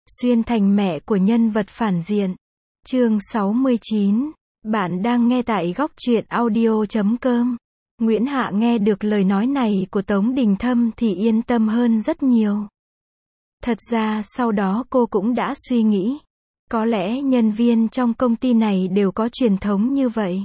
Xuyên thành mẹ của nhân vật phản diện. Chương 69. Bạn đang nghe tại góc truyện audio.com. Nguyễn Hạ nghe được lời nói này của Tống Đình Thâm thì yên tâm hơn rất nhiều. Thật ra sau đó cô cũng đã suy nghĩ. Có lẽ nhân viên trong công ty này đều có truyền thống như vậy.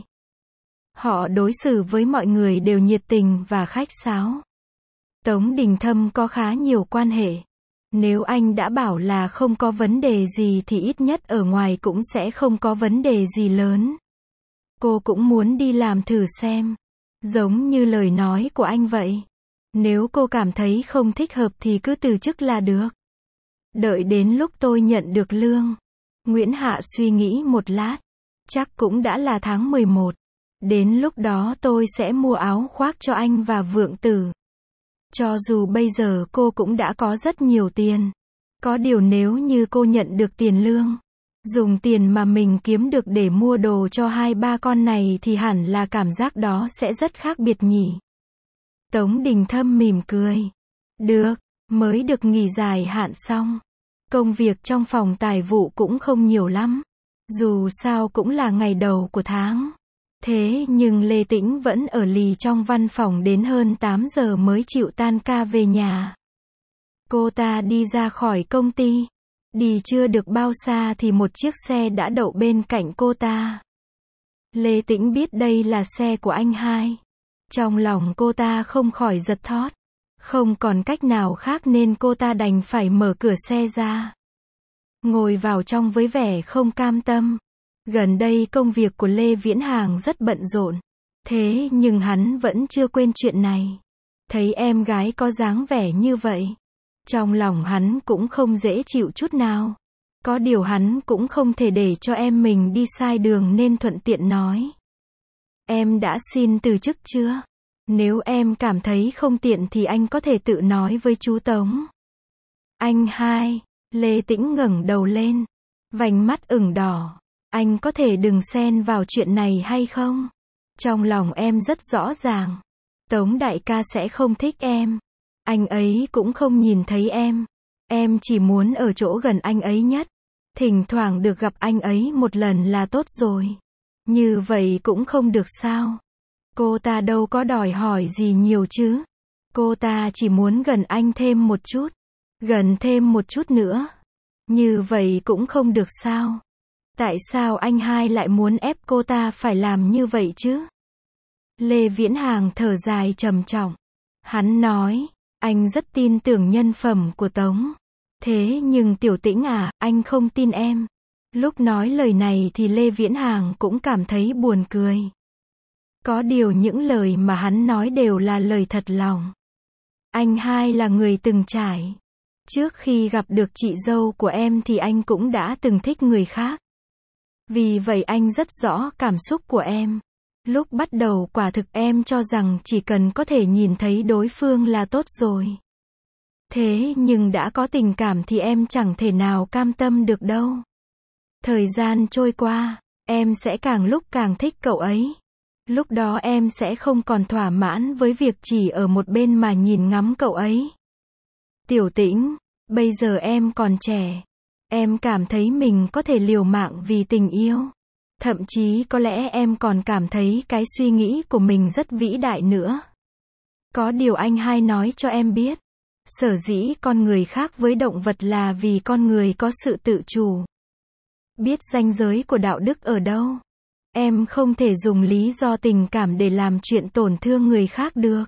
Họ đối xử với mọi người đều nhiệt tình và khách sáo. Tống Đình Thâm có khá nhiều quan hệ. Nếu anh đã bảo là không có vấn đề gì thì ít nhất ở ngoài cũng sẽ không có vấn đề gì lớn. Cô cũng muốn đi làm thử xem. Giống như lời nói của anh vậy. Nếu cô cảm thấy không thích hợp thì cứ từ chức là được. Đợi đến lúc tôi nhận được lương. Nguyễn Hạ suy nghĩ một lát. Chắc cũng đã là tháng 11. Đến lúc đó tôi sẽ mua áo khoác cho anh và Vượng Tử. Cho dù bây giờ cô cũng đã có rất nhiều tiền. Có điều nếu như cô nhận được tiền lương, dùng tiền mà mình kiếm được để mua đồ cho hai ba con này thì hẳn là cảm giác đó sẽ rất khác biệt nhỉ. Tống Đình Thâm mỉm cười. Được, mới được nghỉ dài hạn xong. Công việc trong phòng tài vụ cũng không nhiều lắm. Dù sao cũng là ngày đầu của tháng. Thế nhưng Lê Tĩnh vẫn ở lì trong văn phòng đến hơn 8 giờ mới chịu tan ca về nhà. Cô ta đi ra khỏi công ty. Đi chưa được bao xa thì một chiếc xe đã đậu bên cạnh cô ta. Lê Tĩnh biết đây là xe của anh hai. Trong lòng cô ta không khỏi giật thót. Không còn cách nào khác nên cô ta đành phải mở cửa xe ra. Ngồi vào trong với vẻ không cam tâm. Gần đây công việc của Lê Viễn Hàng rất bận rộn. Thế nhưng hắn vẫn chưa quên chuyện này. Thấy em gái có dáng vẻ như vậy. Trong lòng hắn cũng không dễ chịu chút nào. Có điều hắn cũng không thể để cho em mình đi sai đường nên thuận tiện nói. Em đã xin từ chức chưa? Nếu em cảm thấy không tiện thì anh có thể tự nói với chú Tống. Anh hai. Lê Tĩnh ngẩng đầu lên. Vành mắt ửng đỏ. Anh có thể đừng xen vào chuyện này hay không? Trong lòng em rất rõ ràng. Tống đại ca sẽ không thích em. Anh ấy cũng không nhìn thấy em. Em chỉ muốn ở chỗ gần anh ấy nhất. Thỉnh thoảng được gặp anh ấy một lần là tốt rồi. Như vậy cũng không được sao? Cô ta đâu có đòi hỏi gì nhiều chứ. Cô ta chỉ muốn gần anh thêm một chút. Gần thêm một chút nữa. Như vậy cũng không được sao? Tại sao anh hai lại muốn ép cô ta phải làm như vậy chứ? Lê Viễn Hàng thở dài trầm trọng. Hắn nói, anh rất tin tưởng nhân phẩm của Tống. Thế nhưng Tiểu Tĩnh à, anh không tin em. Lúc nói lời này thì Lê Viễn Hàng cũng cảm thấy buồn cười. Có điều những lời mà hắn nói đều là lời thật lòng. Anh hai là người từng trải. Trước khi gặp được chị dâu của em thì anh cũng đã từng thích người khác. Vì vậy anh rất rõ cảm xúc của em. Lúc bắt đầu quả thực em cho rằng chỉ cần có thể nhìn thấy đối phương là tốt rồi. Thế nhưng đã có tình cảm thì em chẳng thể nào cam tâm được đâu. Thời gian trôi qua, em sẽ càng lúc càng thích cậu ấy. Lúc đó em sẽ không còn thỏa mãn với việc chỉ ở một bên mà nhìn ngắm cậu ấy. Tiểu Tĩnh, bây giờ em còn trẻ. Em cảm thấy mình có thể liều mạng vì tình yêu. Thậm chí có lẽ em còn cảm thấy cái suy nghĩ của mình rất vĩ đại nữa. Có điều anh hai nói cho em biết. Sở dĩ con người khác với động vật là vì con người có sự tự chủ. Biết ranh giới của đạo đức ở đâu. Em không thể dùng lý do tình cảm để làm chuyện tổn thương người khác được.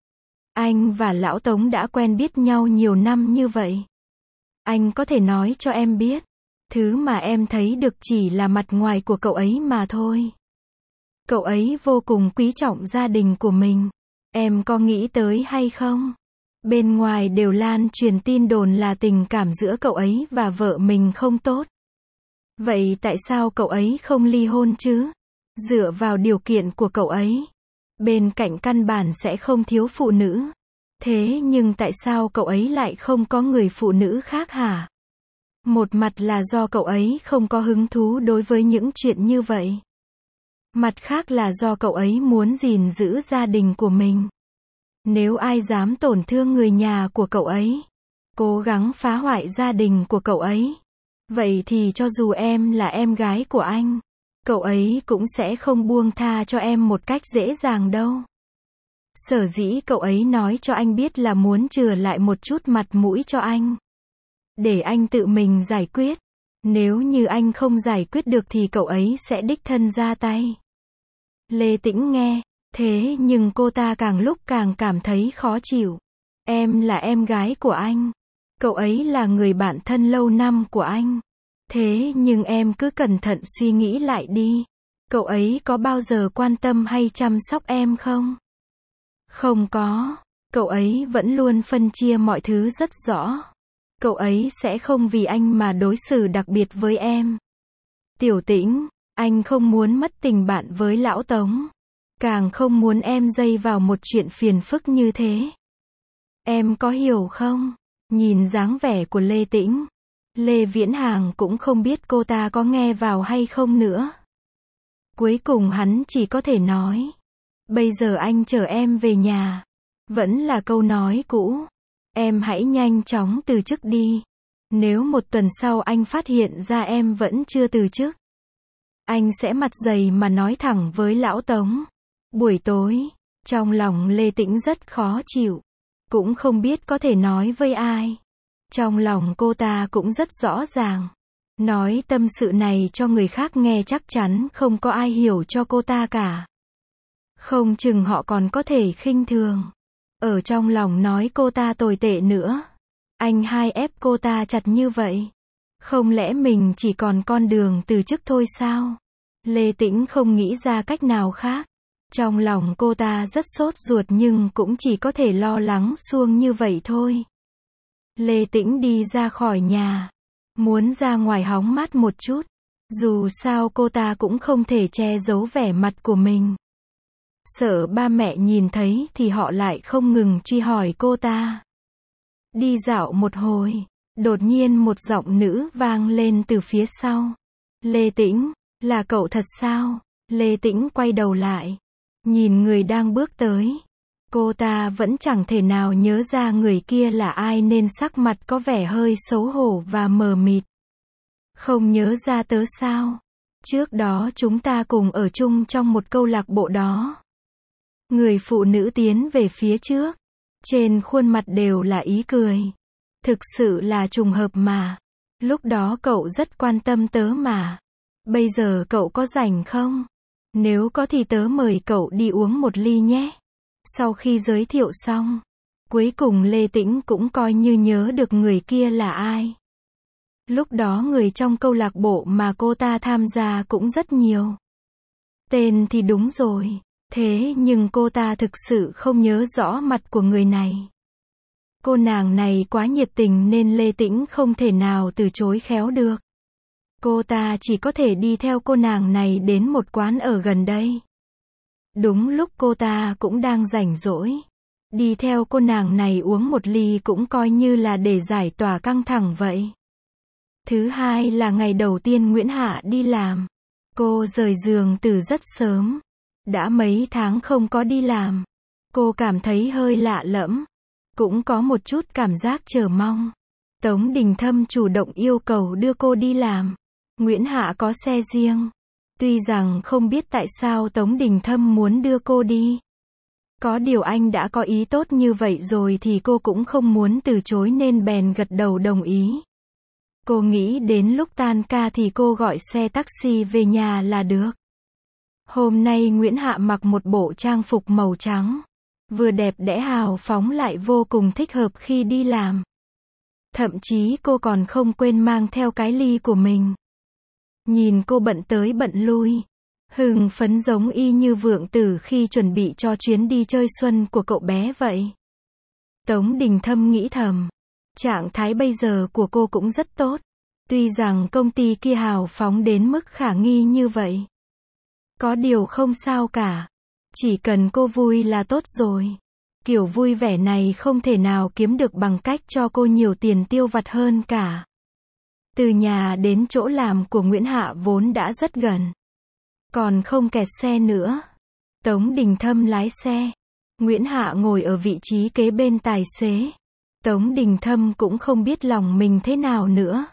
Anh và lão Tống đã quen biết nhau nhiều năm như vậy. Anh có thể nói cho em biết. Thứ mà em thấy được chỉ là mặt ngoài của cậu ấy mà thôi. Cậu ấy vô cùng quý trọng gia đình của mình. Em có nghĩ tới hay không? Bên ngoài đều lan truyền tin đồn là tình cảm giữa cậu ấy và vợ mình không tốt. Vậy tại sao cậu ấy không ly hôn chứ? Dựa vào điều kiện của cậu ấy, bên cạnh căn bản sẽ không thiếu phụ nữ. Thế nhưng tại sao cậu ấy lại không có người phụ nữ khác hả? Một mặt là do cậu ấy không có hứng thú đối với những chuyện như vậy. Mặt khác là do cậu ấy muốn gìn giữ gia đình của mình. Nếu ai dám tổn thương người nhà của cậu ấy, cố gắng phá hoại gia đình của cậu ấy, Vậy thì cho dù em là em gái của anh, cậu ấy cũng sẽ không buông tha cho em một cách dễ dàng đâu. Sở dĩ cậu ấy nói cho anh biết là muốn chừa lại một chút mặt mũi cho anh. Để anh tự mình giải quyết. Nếu như anh không giải quyết được thì cậu ấy sẽ đích thân ra tay. Lê Tĩnh nghe, thế nhưng cô ta càng lúc càng cảm thấy khó chịu. Em là em gái của anh. Cậu ấy là người bạn thân lâu năm của anh. Thế nhưng em cứ cẩn thận suy nghĩ lại đi. Cậu ấy có bao giờ quan tâm hay chăm sóc em không? Không có. Cậu ấy vẫn luôn phân chia mọi thứ rất rõ. Cậu ấy sẽ không vì anh mà đối xử đặc biệt với em. Tiểu Tĩnh, anh không muốn mất tình bạn với lão Tống. Càng không muốn em dây vào một chuyện phiền phức như thế. Em có hiểu không? Nhìn dáng vẻ của Lê Tĩnh, Lê Viễn Hàng cũng không biết cô ta có nghe vào hay không nữa. Cuối cùng hắn chỉ có thể nói. Bây giờ anh chở em về nhà. Vẫn là câu nói cũ. Em hãy nhanh chóng từ chức đi. Nếu một tuần sau anh phát hiện ra em vẫn chưa từ chức, anh sẽ mặt dày mà nói thẳng với lão Tống. Buổi tối, trong lòng Lê Tĩnh rất khó chịu. Cũng không biết có thể nói với ai. Trong lòng cô ta cũng rất rõ ràng. Nói tâm sự này cho người khác nghe chắc chắn không có ai hiểu cho cô ta cả. Không chừng họ còn có thể khinh thường. Ở trong lòng nói cô ta tồi tệ nữa. Anh hai ép cô ta chặt như vậy. Không lẽ mình chỉ còn con đường từ chức thôi sao? Lê Tĩnh không nghĩ ra cách nào khác. Trong lòng cô ta rất sốt ruột nhưng cũng chỉ có thể lo lắng suông như vậy thôi. Lê Tĩnh đi ra khỏi nhà. Muốn ra ngoài hóng mát một chút. Dù sao cô ta cũng không thể che giấu vẻ mặt của mình. Sợ ba mẹ nhìn thấy thì họ lại không ngừng truy hỏi cô ta. Đi dạo một hồi, đột nhiên một giọng nữ vang lên từ phía sau. Lê Tĩnh, là cậu thật sao? Lê Tĩnh quay đầu lại, nhìn người đang bước tới. Cô ta vẫn chẳng thể nào nhớ ra người kia là ai nên sắc mặt có vẻ hơi xấu hổ và mờ mịt. Không nhớ ra tớ sao? Trước đó chúng ta cùng ở chung trong một câu lạc bộ đó. Người phụ nữ tiến về phía trước. Trên khuôn mặt đều là ý cười. Thực sự là trùng hợp mà. Lúc đó cậu rất quan tâm tớ mà. Bây giờ cậu có rảnh không? Nếu có thì tớ mời cậu đi uống một ly nhé. Sau khi giới thiệu xong, cuối cùng Lê Tĩnh cũng coi như nhớ được người kia là ai. Lúc đó người trong câu lạc bộ mà cô ta tham gia cũng rất nhiều. Tên thì đúng rồi. Thế nhưng cô ta thực sự không nhớ rõ mặt của người này. Cô nàng này quá nhiệt tình nên Lê Tĩnh không thể nào từ chối khéo được. Cô ta chỉ có thể đi theo cô nàng này đến một quán ở gần đây. Đúng lúc cô ta cũng đang rảnh rỗi. Đi theo cô nàng này uống một ly cũng coi như là để giải tỏa căng thẳng vậy. Thứ hai là ngày đầu tiên Nguyễn Hạ đi làm. Cô rời giường từ rất sớm. Đã mấy tháng không có đi làm. Cô cảm thấy hơi lạ lẫm. Cũng có một chút cảm giác chờ mong. Tống Đình Thâm chủ động yêu cầu đưa cô đi làm. Nguyễn Hạ có xe riêng. Tuy rằng không biết tại sao Tống Đình Thâm muốn đưa cô đi. Có điều anh đã có ý tốt như vậy rồi thì cô cũng không muốn từ chối nên bèn gật đầu đồng ý. Cô nghĩ đến lúc tan ca thì cô gọi xe taxi về nhà là được. Hôm nay Nguyễn Hạ mặc một bộ trang phục màu trắng. Vừa đẹp đẽ hào phóng lại vô cùng thích hợp khi đi làm. Thậm chí cô còn không quên mang theo cái ly của mình. Nhìn cô bận tới bận lui. Hưng phấn giống y như Vượng Tử khi chuẩn bị cho chuyến đi chơi xuân của cậu bé vậy. Tống Đình Thâm nghĩ thầm. Trạng thái bây giờ của cô cũng rất tốt. Tuy rằng công ty kia hào phóng đến mức khả nghi như vậy. Có điều không sao cả. Chỉ cần cô vui là tốt rồi. Kiểu vui vẻ này không thể nào kiếm được bằng cách cho cô nhiều tiền tiêu vặt hơn cả. Từ nhà đến chỗ làm của Nguyễn Hạ vốn đã rất gần. Còn không kẹt xe nữa. Tống Đình Thâm lái xe. Nguyễn Hạ ngồi ở vị trí kế bên tài xế. Tống Đình Thâm cũng không biết lòng mình thế nào nữa.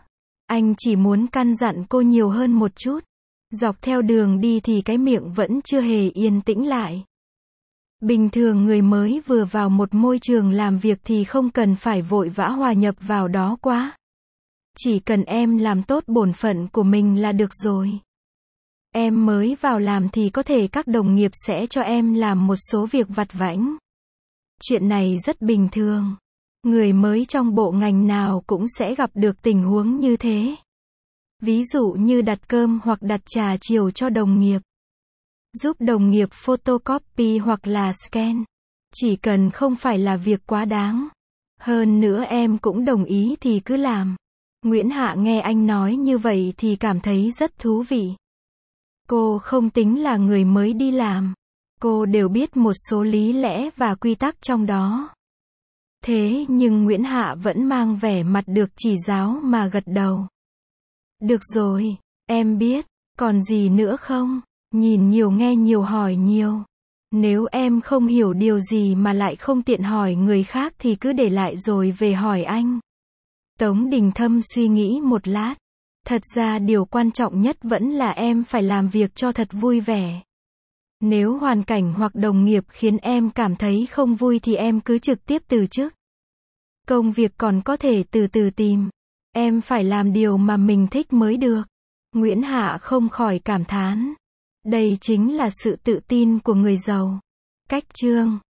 Anh chỉ muốn căn dặn cô nhiều hơn một chút. Dọc theo đường đi thì cái miệng vẫn chưa hề yên tĩnh lại. Bình thường người mới vừa vào một môi trường làm việc thì không cần phải vội vã hòa nhập vào đó quá. Chỉ cần em làm tốt bổn phận của mình là được rồi. Em mới vào làm thì có thể các đồng nghiệp sẽ cho em làm một số việc vặt vãnh. Chuyện này rất bình thường. Người mới trong bộ ngành nào cũng sẽ gặp được tình huống như thế. Ví dụ như đặt cơm hoặc đặt trà chiều cho đồng nghiệp. Giúp đồng nghiệp photocopy hoặc là scan. Chỉ cần không phải là việc quá đáng. Hơn nữa em cũng đồng ý thì cứ làm. Nguyễn Hạ nghe anh nói như vậy thì cảm thấy rất thú vị. Cô không tính là người mới đi làm. Cô đều biết một số lý lẽ và quy tắc trong đó. Thế nhưng Nguyễn Hạ vẫn mang vẻ mặt được chỉ giáo mà gật đầu. Được rồi, em biết, còn gì nữa không? Nhìn nhiều nghe nhiều hỏi nhiều. Nếu em không hiểu điều gì mà lại không tiện hỏi người khác thì cứ để lại rồi về hỏi anh. Tống Đình Thâm suy nghĩ một lát. Thật ra điều quan trọng nhất vẫn là em phải làm việc cho thật vui vẻ. Nếu hoàn cảnh hoặc đồng nghiệp khiến em cảm thấy không vui thì em cứ trực tiếp từ chức. Công việc còn có thể từ từ tìm. Em phải làm điều mà mình thích mới được. Nguyễn Hạ không khỏi cảm thán. Đây chính là sự tự tin của người giàu. Cách chương